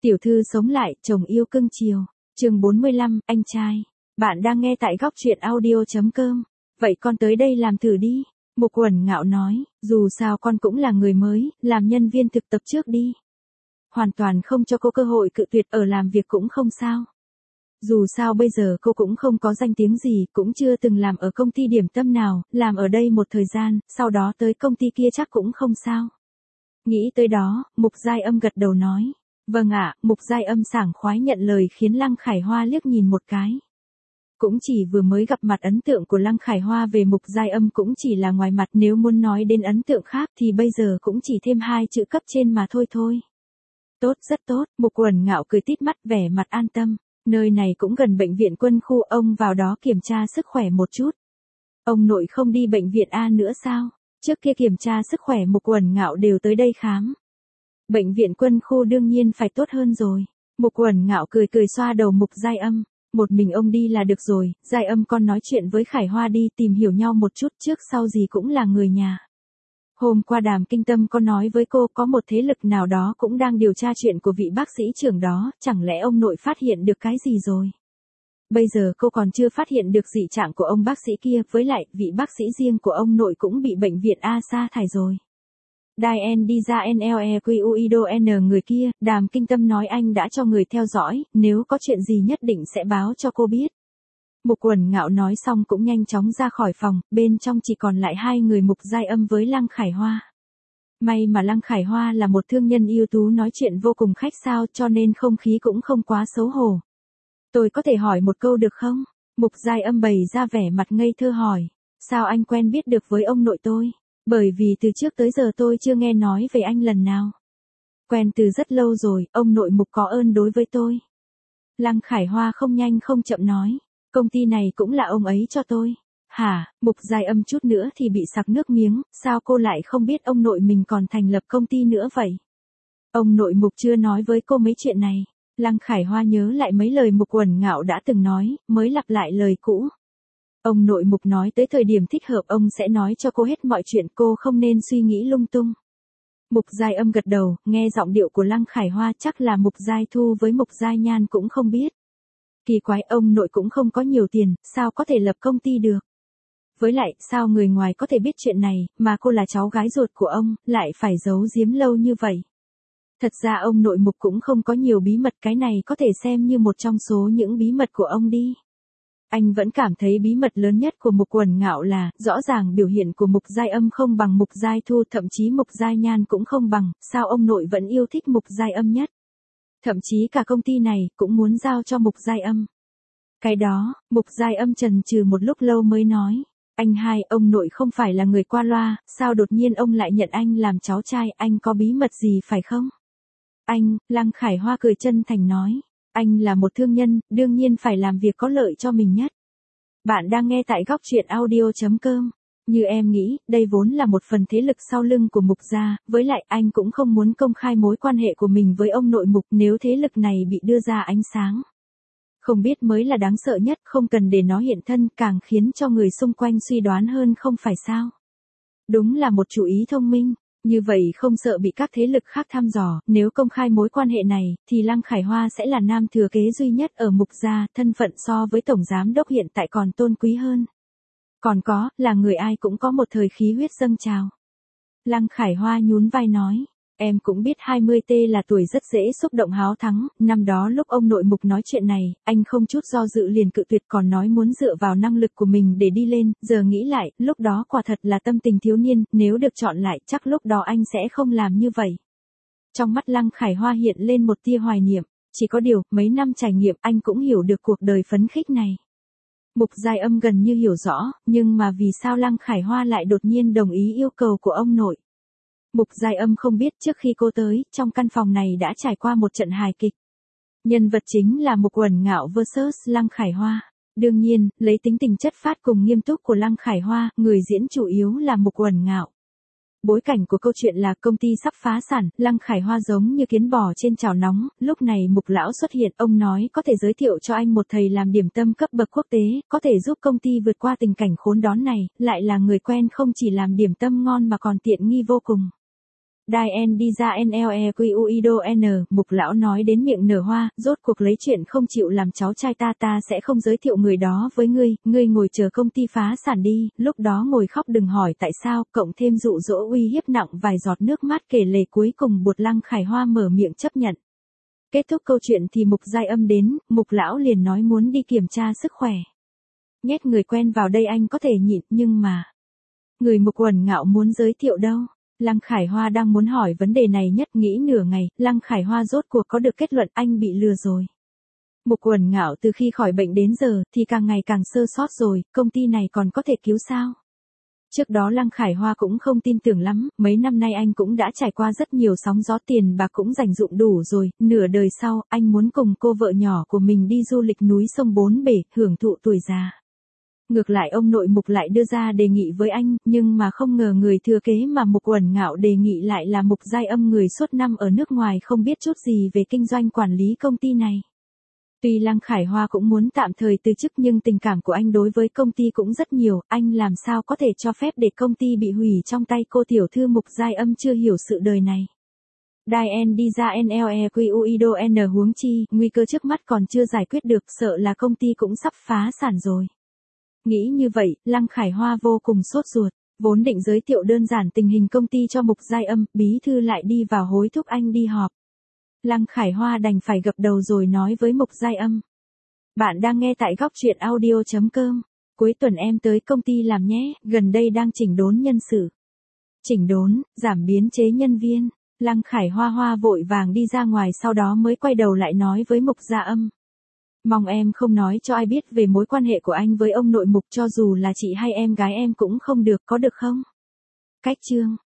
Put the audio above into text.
Tiểu thư sống lại, chồng yêu cưng chiều. Chương 45, anh trai. Bạn đang nghe tại góc truyện audio.com. Vậy con tới đây làm thử đi. Mục Uẩn Ngạo nói, dù sao con cũng là người mới, làm nhân viên thực tập trước đi. Hoàn toàn không cho cô cơ hội cự tuyệt, ở làm việc cũng không sao. Dù sao bây giờ cô cũng không có danh tiếng gì, cũng chưa từng làm ở công ty điểm tâm nào, làm ở đây một thời gian, sau đó tới công ty kia chắc cũng không sao. Nghĩ tới đó, Mục Giai Âm gật đầu nói. Vâng ạ, Mục Giai Âm sảng khoái nhận lời, khiến Lăng Khải Hoa liếc nhìn một cái. Cũng chỉ vừa mới gặp mặt, ấn tượng của Lăng Khải Hoa về Mục Giai Âm cũng chỉ là ngoài mặt, nếu muốn nói đến ấn tượng khác thì bây giờ cũng chỉ thêm 2 chữ cấp trên mà thôi. Tốt, rất tốt, Mục Uẩn Ngạo cười tít mắt, vẻ mặt an tâm. Nơi này cũng gần bệnh viện quân khu, ông vào đó kiểm tra sức khỏe một chút. Ông nội không đi bệnh viện A nữa sao? Trước kia kiểm tra sức khỏe Mục Uẩn Ngạo đều tới đây khám. Bệnh viện quân khu đương nhiên phải tốt hơn rồi. Mục Uẩn Ngạo cười xoa đầu Mục Giai Âm. Một mình ông đi là được rồi, Giai Âm con nói chuyện với Khải Hoa đi, tìm hiểu nhau một chút, trước sau gì cũng là người nhà. Hôm qua Đàm Kinh Tâm có nói với cô có một thế lực nào đó cũng đang điều tra chuyện của vị bác sĩ trưởng đó, chẳng lẽ ông nội phát hiện được cái gì rồi? Bây giờ cô còn chưa phát hiện được dị trạng của ông bác sĩ kia, với lại vị bác sĩ riêng của ông nội cũng bị bệnh viện A sa thải rồi. Dien đi ra NLEQUIDO người kia, Đàm Kinh Tâm nói anh đã cho người theo dõi, nếu có chuyện gì nhất định sẽ báo cho cô biết. Mục Uẩn Ngạo nói xong cũng nhanh chóng ra khỏi phòng, bên trong chỉ còn lại 2 người, Mục Giai Âm với Lăng Khải Hoa. May mà Lăng Khải Hoa là một thương nhân ưu tú, nói chuyện vô cùng khách sáo, cho nên không khí cũng không quá xấu hổ. Tôi có thể hỏi một câu được không? Mục Giai Âm bày ra vẻ mặt ngây thơ hỏi. Sao anh quen biết được với ông nội tôi? Bởi vì từ trước tới giờ tôi chưa nghe nói về anh lần nào. Quen từ rất lâu rồi, ông nội Mục có ơn đối với tôi. Lăng Khải Hoa không nhanh không chậm nói. Công ty này cũng là ông ấy cho tôi. Hả? Mục Giai Âm chút nữa thì bị sặc nước miếng, sao cô lại không biết ông nội mình còn thành lập công ty nữa vậy? Ông nội Mục chưa nói với cô mấy chuyện này. Lăng Khải Hoa nhớ lại mấy lời Mục Uẩn Ngạo đã từng nói, mới lặp lại lời cũ. Ông nội Mục nói tới thời điểm thích hợp ông sẽ nói cho cô hết mọi chuyện, cô không nên suy nghĩ lung tung. Mục Giai Âm gật đầu, nghe giọng điệu của Lăng Khải Hoa chắc là Mục Giai Thu với Mục Giai Nhan cũng không biết. Kỳ quái, ông nội cũng không có nhiều tiền, sao có thể lập công ty được? Với lại, sao người ngoài có thể biết chuyện này, mà cô là cháu gái ruột của ông, lại phải giấu giếm lâu như vậy? Thật ra ông nội Mục cũng không có nhiều bí mật, cái này có thể xem như một trong số những bí mật của ông đi. Anh vẫn cảm thấy bí mật lớn nhất của Mục Uẩn Ngạo là, rõ ràng biểu hiện của Mục Giai Âm không bằng Mục Giai Thu, thậm chí Mục Giai Nhan cũng không bằng, sao ông nội vẫn yêu thích Mục Giai Âm nhất? Thậm chí cả công ty này, cũng muốn giao cho Mục Giai Âm. Cái đó, Mục Giai Âm chần chừ một lúc lâu mới nói. Anh hai, ông nội không phải là người qua loa, sao đột nhiên ông lại nhận anh làm cháu trai, anh có bí mật gì phải không? Anh, Lăng Khải Hoa cười chân thành nói. Anh là một thương nhân, đương nhiên phải làm việc có lợi cho mình nhất. Bạn đang nghe tại góc truyện audio.com. Như em nghĩ, đây vốn là một phần thế lực sau lưng của Mục gia, với lại anh cũng không muốn công khai mối quan hệ của mình với ông nội Mục, nếu thế lực này bị đưa ra ánh sáng. Không biết mới là đáng sợ nhất, không cần để nó hiện thân, càng khiến cho người xung quanh suy đoán hơn, không phải sao? Đúng là một chủ ý thông minh. Như vậy không sợ bị các thế lực khác thăm dò, nếu công khai mối quan hệ này, thì Lăng Khải Hoa sẽ là nam thừa kế duy nhất ở Mục gia, thân phận so với tổng giám đốc hiện tại còn tôn quý hơn. Còn có, là người ai cũng có một thời khí huyết dâng trào. Lăng Khải Hoa nhún vai nói, em cũng biết 20T là tuổi rất dễ xúc động háo thắng, năm đó lúc ông nội Mục nói chuyện này, anh không chút do dự liền cự tuyệt, còn nói muốn dựa vào năng lực của mình để đi lên, giờ nghĩ lại, lúc đó quả thật là tâm tình thiếu niên, nếu được chọn lại chắc lúc đó anh sẽ không làm như vậy. Trong mắt Lăng Khải Hoa hiện lên một tia hoài niệm, chỉ có điều, mấy năm trải nghiệm anh cũng hiểu được cuộc đời phấn khích này. Mục Giai Âm gần như hiểu rõ, nhưng mà vì sao Lăng Khải Hoa lại đột nhiên đồng ý yêu cầu của ông nội? Mục Giai Âm không biết trước khi cô tới, trong căn phòng này đã trải qua một trận hài kịch. Nhân vật chính là Mục Uẩn Ngạo vs Lăng Khải Hoa. Đương nhiên, lấy tính tình chất phác cùng nghiêm túc của Lăng Khải Hoa, người diễn chủ yếu là Mục Uẩn Ngạo. Bối cảnh của câu chuyện là công ty sắp phá sản, Lăng Khải Hoa giống như kiến bò trên chảo nóng, lúc này Mục lão xuất hiện, ông nói có thể giới thiệu cho anh một thầy làm điểm tâm cấp bậc quốc tế, có thể giúp công ty vượt qua tình cảnh khốn đốn này, lại là người quen, không chỉ làm điểm tâm ngon mà còn tiện nghi vô cùng. Đài đi ra NLEQUIDON, Mục lão nói đến miệng nở hoa, rốt cuộc lấy chuyện không chịu làm cháu trai ta sẽ không giới thiệu người đó với ngươi ngồi chờ công ty phá sản đi, lúc đó ngồi khóc đừng hỏi tại sao, cộng thêm dụ dỗ uy hiếp nặng vài giọt nước mắt kể lể cuối cùng buộc Lăng Khải Hoa mở miệng chấp nhận. Kết thúc câu chuyện thì Mục Giai Âm đến, Mục lão liền nói muốn đi kiểm tra sức khỏe. Nhét người quen vào đây anh có thể nhịn, nhưng mà người Mục Uẩn Ngạo muốn giới thiệu đâu? Lăng Khải Hoa đang muốn hỏi vấn đề này nhất nghĩ nửa ngày, Lăng Khải Hoa rốt cuộc có được kết luận anh bị lừa rồi. Mục Uẩn Ngạo từ khi khỏi bệnh đến giờ thì càng ngày càng sơ sót rồi, công ty này còn có thể cứu sao? Trước đó Lăng Khải Hoa cũng không tin tưởng lắm, mấy năm nay anh cũng đã trải qua rất nhiều sóng gió tiền bạc cũng dành dụm đủ rồi, nửa đời sau, anh muốn cùng cô vợ nhỏ của mình đi du lịch núi sông bốn bể, hưởng thụ tuổi già. Ngược lại ông nội Mục lại đưa ra đề nghị với anh, nhưng mà không ngờ người thừa kế mà Mục Uẩn Ngạo đề nghị lại là Mục Giai Âm, người suốt năm ở nước ngoài không biết chút gì về kinh doanh quản lý công ty này. Tuy Lăng Khải Hoa cũng muốn tạm thời từ chức nhưng tình cảm của anh đối với công ty cũng rất nhiều, anh làm sao có thể cho phép để công ty bị hủy trong tay cô tiểu thư Mục Giai Âm chưa hiểu sự đời này. Đài đi ra NLEQUIDON, huống chi, nguy cơ trước mắt còn chưa giải quyết được, sợ là công ty cũng sắp phá sản rồi. Nghĩ như vậy, Lăng Khải Hoa vô cùng sốt ruột, vốn định giới thiệu đơn giản tình hình công ty cho Mục Giai Âm, bí thư lại đi vào hối thúc anh đi họp. Lăng Khải Hoa đành phải gập đầu rồi nói với Mục Giai Âm. Bạn đang nghe tại góc truyện audio.com. Cuối tuần em tới công ty làm nhé, gần đây đang chỉnh đốn nhân sự. Chỉnh đốn, giảm biên chế nhân viên. Lăng Khải Hoa vội vàng đi ra ngoài sau đó mới quay đầu lại nói với Mục Gia Âm. Mong em không nói cho ai biết về mối quan hệ của anh với ông nội Mục, cho dù là chị hay em gái em cũng không được, có được không? Cách chương.